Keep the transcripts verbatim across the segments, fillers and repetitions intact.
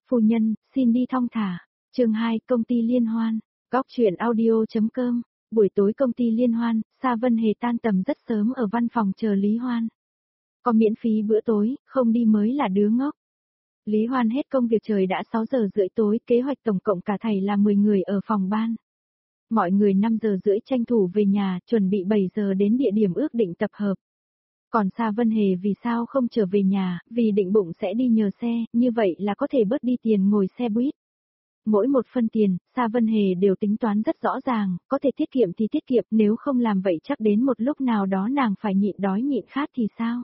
Phu nhân, xin đi thong thả. Chương hai, công ty liên hoan. Góc truyện audio.com. Buổi tối công ty liên hoan, Sa Vân Hề tan tầm rất sớm ở văn phòng chờ Lý Hoan. Có miễn phí bữa tối, không đi mới là đứa ngốc. Lý Hoan hết công việc trời đã sáu giờ rưỡi tối, kế hoạch tổng cộng cả thầy là mười người ở phòng ban. Mọi người năm giờ rưỡi tranh thủ về nhà, chuẩn bị bảy giờ đến địa điểm ước định tập hợp. Còn Sa Vân Hề vì sao không trở về nhà, vì định bụng sẽ đi nhờ xe, như vậy là có thể bớt đi tiền ngồi xe buýt. Mỗi một phân tiền, Sa Vân Hề đều tính toán rất rõ ràng, có thể tiết kiệm thì tiết kiệm, nếu không làm vậy chắc đến một lúc nào đó nàng phải nhịn đói nhịn khát thì sao?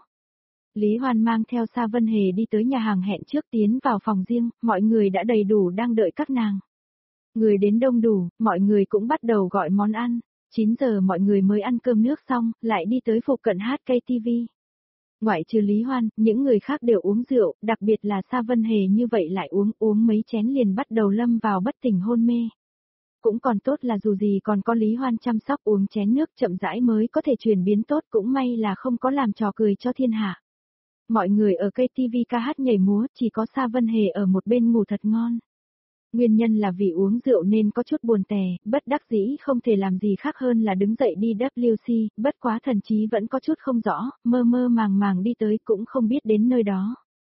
Lý Hoan mang theo Sa Vân Hề đi tới nhà hàng hẹn trước tiến vào phòng riêng, mọi người đã đầy đủ đang đợi các nàng. Người đến đông đủ, mọi người cũng bắt đầu gọi món ăn. chín giờ mọi người mới ăn cơm nước xong, lại đi tới phụ cận hát ca tê vê. Ngoại trừ Lý Hoan, những người khác đều uống rượu, đặc biệt là Sa Vân Hề như vậy lại uống uống mấy chén liền bắt đầu lâm vào bất tỉnh hôn mê. Cũng còn tốt là dù gì còn có Lý Hoan chăm sóc uống chén nước chậm rãi mới có thể chuyển biến tốt, cũng may là không có làm trò cười cho thiên hạ. Mọi người ở ca tê vê ca hát nhảy múa, chỉ có Sa Vân Hề ở một bên ngủ thật ngon. Nguyên nhân là vì uống rượu nên có chút buồn tè, bất đắc dĩ không thể làm gì khác hơn là đứng dậy đi vê kép xê, bất quá thần trí vẫn có chút không rõ, mơ mơ màng màng đi tới cũng không biết đến nơi đó.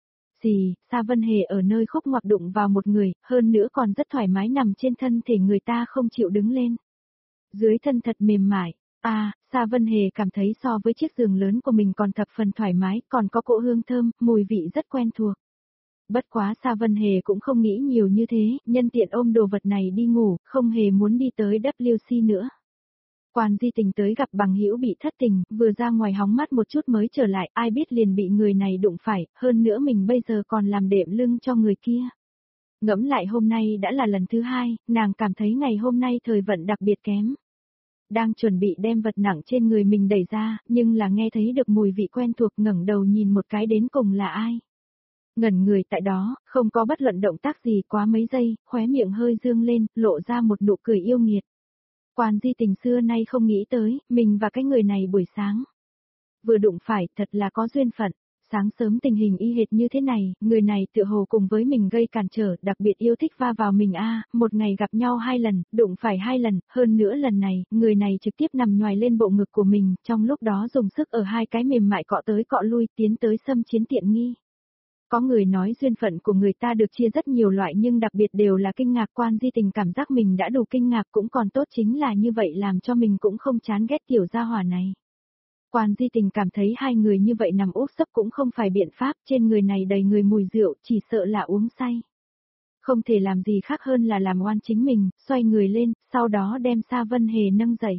Xì, Sa Vân Hề ở nơi khúc ngoặc đụng vào một người, hơn nữa còn rất thoải mái nằm trên thân thể người ta không chịu đứng lên. Dưới thân thật mềm mại, à, Sa Vân Hề cảm thấy so với chiếc giường lớn của mình còn thập phần thoải mái, còn có cỗ hương thơm, mùi vị rất quen thuộc. Bất quá Sa Vân Hề cũng không nghĩ nhiều như thế, nhân tiện ôm đồ vật này đi ngủ, không hề muốn đi tới vê kép xê nữa. Quan Di Tình tới gặp bằng hữu bị thất tình, vừa ra ngoài hóng mát một chút mới trở lại, ai biết liền bị người này đụng phải, hơn nữa mình bây giờ còn làm đệm lưng cho người kia. Ngẫm lại hôm nay đã là lần thứ hai, nàng cảm thấy ngày hôm nay thời vận đặc biệt kém. Đang chuẩn bị đem vật nặng trên người mình đẩy ra, nhưng là nghe thấy được mùi vị quen thuộc, ngẩng đầu nhìn một cái đến cùng là ai. Ngẩn người tại đó, không có bất luận động tác gì quá mấy giây, khóe miệng hơi dương lên, lộ ra một nụ cười yêu nghiệt. Quan Di Tình xưa nay không nghĩ tới, mình và cái người này buổi sáng. Vừa đụng phải, thật là có duyên phận. Sáng sớm tình hình y hệt như thế này, người này tựa hồ cùng với mình gây cản trở, đặc biệt yêu thích va vào mình a, một ngày gặp nhau hai lần, đụng phải hai lần, hơn nữa lần này, người này trực tiếp nằm nhoài lên bộ ngực của mình, trong lúc đó dùng sức ở hai cái mềm mại cọ tới cọ lui, tiến tới xâm chiếm tiện nghi. Có người nói duyên phận của người ta được chia rất nhiều loại nhưng đặc biệt đều là kinh ngạc. Quan Di Tình cảm giác mình đã đủ kinh ngạc, cũng còn tốt chính là như vậy làm cho mình cũng không chán ghét tiểu gia hỏa này. Quan Di Tình cảm thấy hai người như vậy nằm úp sấp cũng không phải biện pháp, trên người này đầy người mùi rượu, chỉ sợ là uống say. Không thể làm gì khác hơn là làm oan chính mình, xoay người lên, sau đó đem Sa Vân Hề nâng dậy.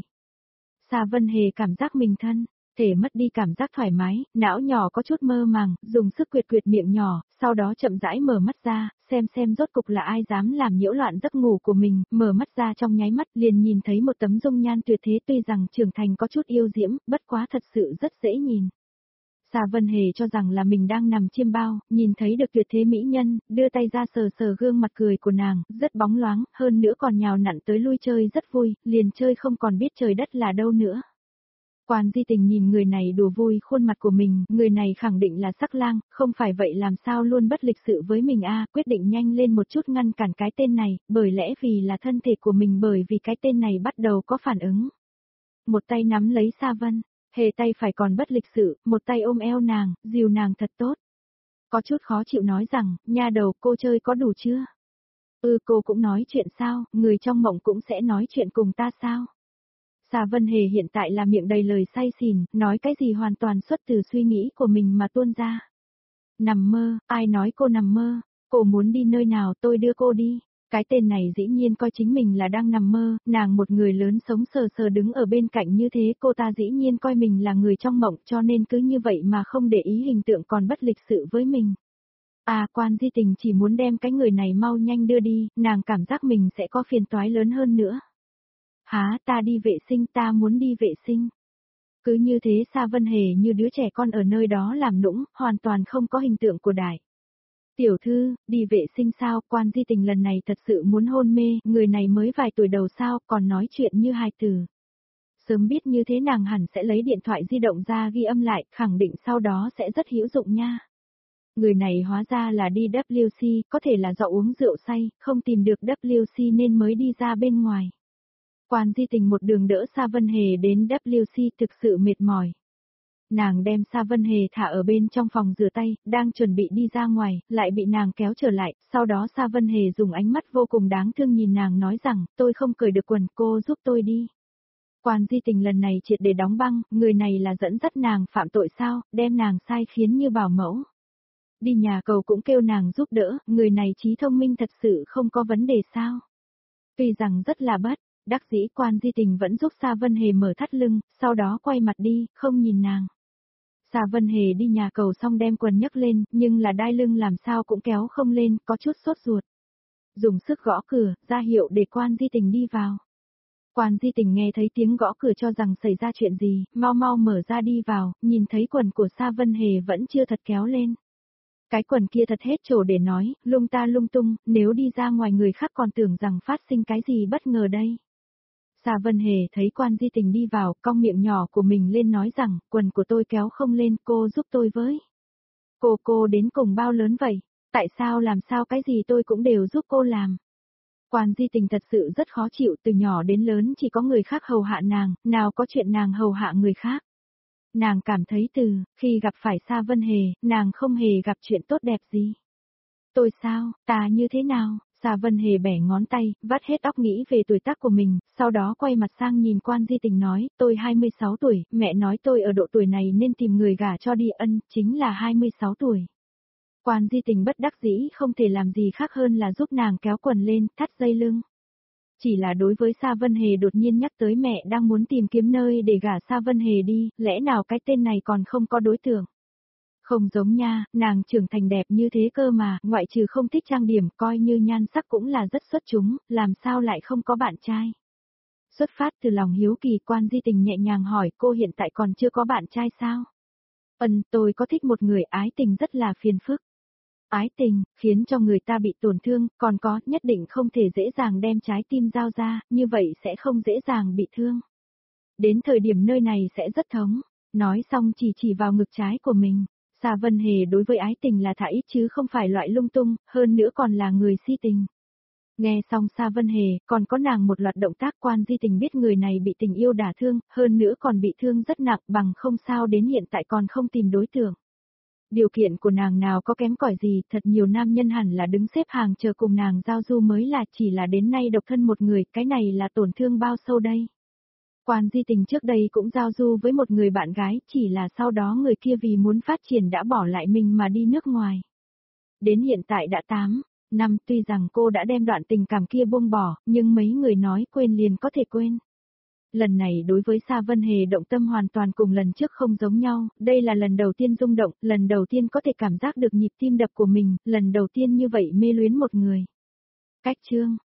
Sa Vân Hề cảm giác mình thân. Thể mất đi cảm giác thoải mái, não nhỏ có chút mơ màng, dùng sức quyệt quyệt miệng nhỏ, sau đó chậm rãi mở mắt ra, xem xem rốt cục là ai dám làm nhiễu loạn giấc ngủ của mình, mở mắt ra trong nháy mắt liền nhìn thấy một tấm dung nhan tuyệt thế, tuy rằng trưởng thành có chút yêu diễm, bất quá thật sự rất dễ nhìn. Sa Vân Hề cho rằng là mình đang nằm chiêm bao, nhìn thấy được tuyệt thế mỹ nhân, đưa tay ra sờ sờ gương mặt cười của nàng, rất bóng loáng, hơn nữa còn nhào nặn tới lui chơi rất vui, liền chơi không còn biết trời đất là đâu nữa. Quan Di Tình nhìn người này đùa vui khuôn mặt của mình, người này khẳng định là sắc lang, không phải vậy làm sao luôn bất lịch sự với mình a, quyết định nhanh lên một chút ngăn cản cái tên này, bởi lẽ vì là thân thể của mình, bởi vì cái tên này bắt đầu có phản ứng. Một tay nắm lấy Sa Vân Hề, tay phải còn bất lịch sự, một tay ôm eo nàng, dìu nàng thật tốt. Có chút khó chịu nói rằng, nha đầu cô chơi có đủ chưa? Ừ, cô cũng nói chuyện sao, người trong mộng cũng sẽ nói chuyện cùng ta sao? Sa Vân Hề hiện tại là miệng đầy lời say xỉn, nói cái gì hoàn toàn xuất từ suy nghĩ của mình mà tuôn ra. Nằm mơ, ai nói cô nằm mơ, cô muốn đi nơi nào tôi đưa cô đi. Cái tên này dĩ nhiên coi chính mình là đang nằm mơ, nàng một người lớn sống sờ sờ đứng ở bên cạnh như thế, cô ta dĩ nhiên coi mình là người trong mộng, cho nên cứ như vậy mà không để ý hình tượng còn bất lịch sự với mình. À, Quan Di Tình chỉ muốn đem cái người này mau nhanh đưa đi, nàng cảm giác mình sẽ có phiền toái lớn hơn nữa. Há, ta đi vệ sinh, ta muốn đi vệ sinh. Cứ như thế Sa Vân Hề như đứa trẻ con ở nơi đó làm nũng, hoàn toàn không có hình tượng của đại. Tiểu thư, đi vệ sinh sao? Quan Di Tình lần này thật sự muốn hôn mê, người này mới vài tuổi đầu sao, còn nói chuyện như hài tử. Sớm biết như thế nàng hẳn sẽ lấy điện thoại di động ra ghi âm lại, khẳng định sau đó sẽ rất hữu dụng nha. Người này hóa ra là đi W C, có thể là do uống rượu say, không tìm được W C nên mới đi ra bên ngoài. Quan Di Tình một đường đỡ Sa Vân Hề đến W C thực sự mệt mỏi. Nàng đem Sa Vân Hề thả ở bên trong phòng rửa tay, đang chuẩn bị đi ra ngoài, lại bị nàng kéo trở lại, sau đó Sa Vân Hề dùng ánh mắt vô cùng đáng thương nhìn nàng nói rằng, tôi không cởi được quần, cô giúp tôi đi. Quan Di Tình lần này triệt để đóng băng, người này là dẫn dắt nàng phạm tội sao, đem nàng sai khiến như bảo mẫu. Đi nhà cầu cũng kêu nàng giúp đỡ, người này trí thông minh thật sự không có vấn đề sao. Tuy rằng rất là bất đắc dĩ, Quan Di Tình vẫn giúp Sa Vân Hề mở thắt lưng, sau đó quay mặt đi, không nhìn nàng. Sa Vân Hề đi nhà cầu xong đem quần nhấc lên, nhưng là đai lưng làm sao cũng kéo không lên, có chút sốt ruột. Dùng sức gõ cửa, ra hiệu để Quan Di Tình đi vào. Quan Di Tình nghe thấy tiếng gõ cửa cho rằng xảy ra chuyện gì, mau mau mở ra đi vào, nhìn thấy quần của Sa Vân Hề vẫn chưa thật kéo lên. Cái quần kia thật hết chỗ để nói, lung ta lung tung, nếu đi ra ngoài người khác còn tưởng rằng phát sinh cái gì bất ngờ đây. Sa Vân Hề thấy Quan Di Tình đi vào, cong miệng nhỏ của mình lên nói rằng, quần của tôi kéo không lên, cô giúp tôi với. Cô cô đến cùng bao lớn vậy? Tại sao làm sao cái gì tôi cũng đều giúp cô làm? Quan Di Tình thật sự rất khó chịu, từ nhỏ đến lớn chỉ có người khác hầu hạ nàng, nào có chuyện nàng hầu hạ người khác. Nàng cảm thấy từ khi gặp phải Sa Vân Hề, nàng không hề gặp chuyện tốt đẹp gì. Tôi sao, ta như thế nào? Sa Vân Hề bẻ ngón tay, vắt hết óc nghĩ về tuổi tác của mình, sau đó quay mặt sang nhìn Quan Di Tình nói, tôi hai mươi sáu tuổi, mẹ nói tôi ở độ tuổi này nên tìm người gả cho đi, ân, chính là hai mươi sáu tuổi. Quan Di Tình bất đắc dĩ không thể làm gì khác hơn là giúp nàng kéo quần lên, thắt dây lưng. Chỉ là đối với Sa Vân Hề đột nhiên nhắc tới mẹ đang muốn tìm kiếm nơi để gả Sa Vân Hề đi, lẽ nào cái tên này còn không có đối tượng. Không giống nha, nàng trưởng thành đẹp như thế cơ mà, ngoại trừ không thích trang điểm, coi như nhan sắc cũng là rất xuất chúng, làm sao lại không có bạn trai. Xuất phát từ lòng hiếu kỳ, Quan Di Tình nhẹ nhàng hỏi, cô hiện tại còn chưa có bạn trai sao? Ừm, tôi có thích một người, ái tình rất là phiền phức. Ái tình, khiến cho người ta bị tổn thương, còn có, nhất định không thể dễ dàng đem trái tim giao ra, như vậy sẽ không dễ dàng bị thương. Đến thời điểm nơi này sẽ rất thống, nói xong chỉ chỉ vào ngực trái của mình. Sa Vân Hề đối với ái tình là thả ít chứ không phải loại lung tung, hơn nữa còn là người si tình. Nghe xong Sa Vân Hề, còn có nàng một loạt động tác, Quan Di Tình biết người này bị tình yêu đả thương, hơn nữa còn bị thương rất nặng, bằng không sao đến hiện tại còn không tìm đối tượng. Điều kiện của nàng nào có kém cỏi gì, thật nhiều nam nhân hẳn là đứng xếp hàng chờ cùng nàng giao du mới là, chỉ là đến nay độc thân một người, cái này là tổn thương bao sâu đây. Quan Di Tình trước đây cũng giao du với một người bạn gái, chỉ là sau đó người kia vì muốn phát triển đã bỏ lại mình mà đi nước ngoài. Đến hiện tại đã tám năm, tuy rằng cô đã đem đoạn tình cảm kia buông bỏ, nhưng mấy người nói quên liền có thể quên. Lần này đối với Sa Vân Hề động tâm hoàn toàn cùng lần trước không giống nhau, đây là lần đầu tiên rung động, lần đầu tiên có thể cảm giác được nhịp tim đập của mình, lần đầu tiên như vậy mê luyến một người. Cách chương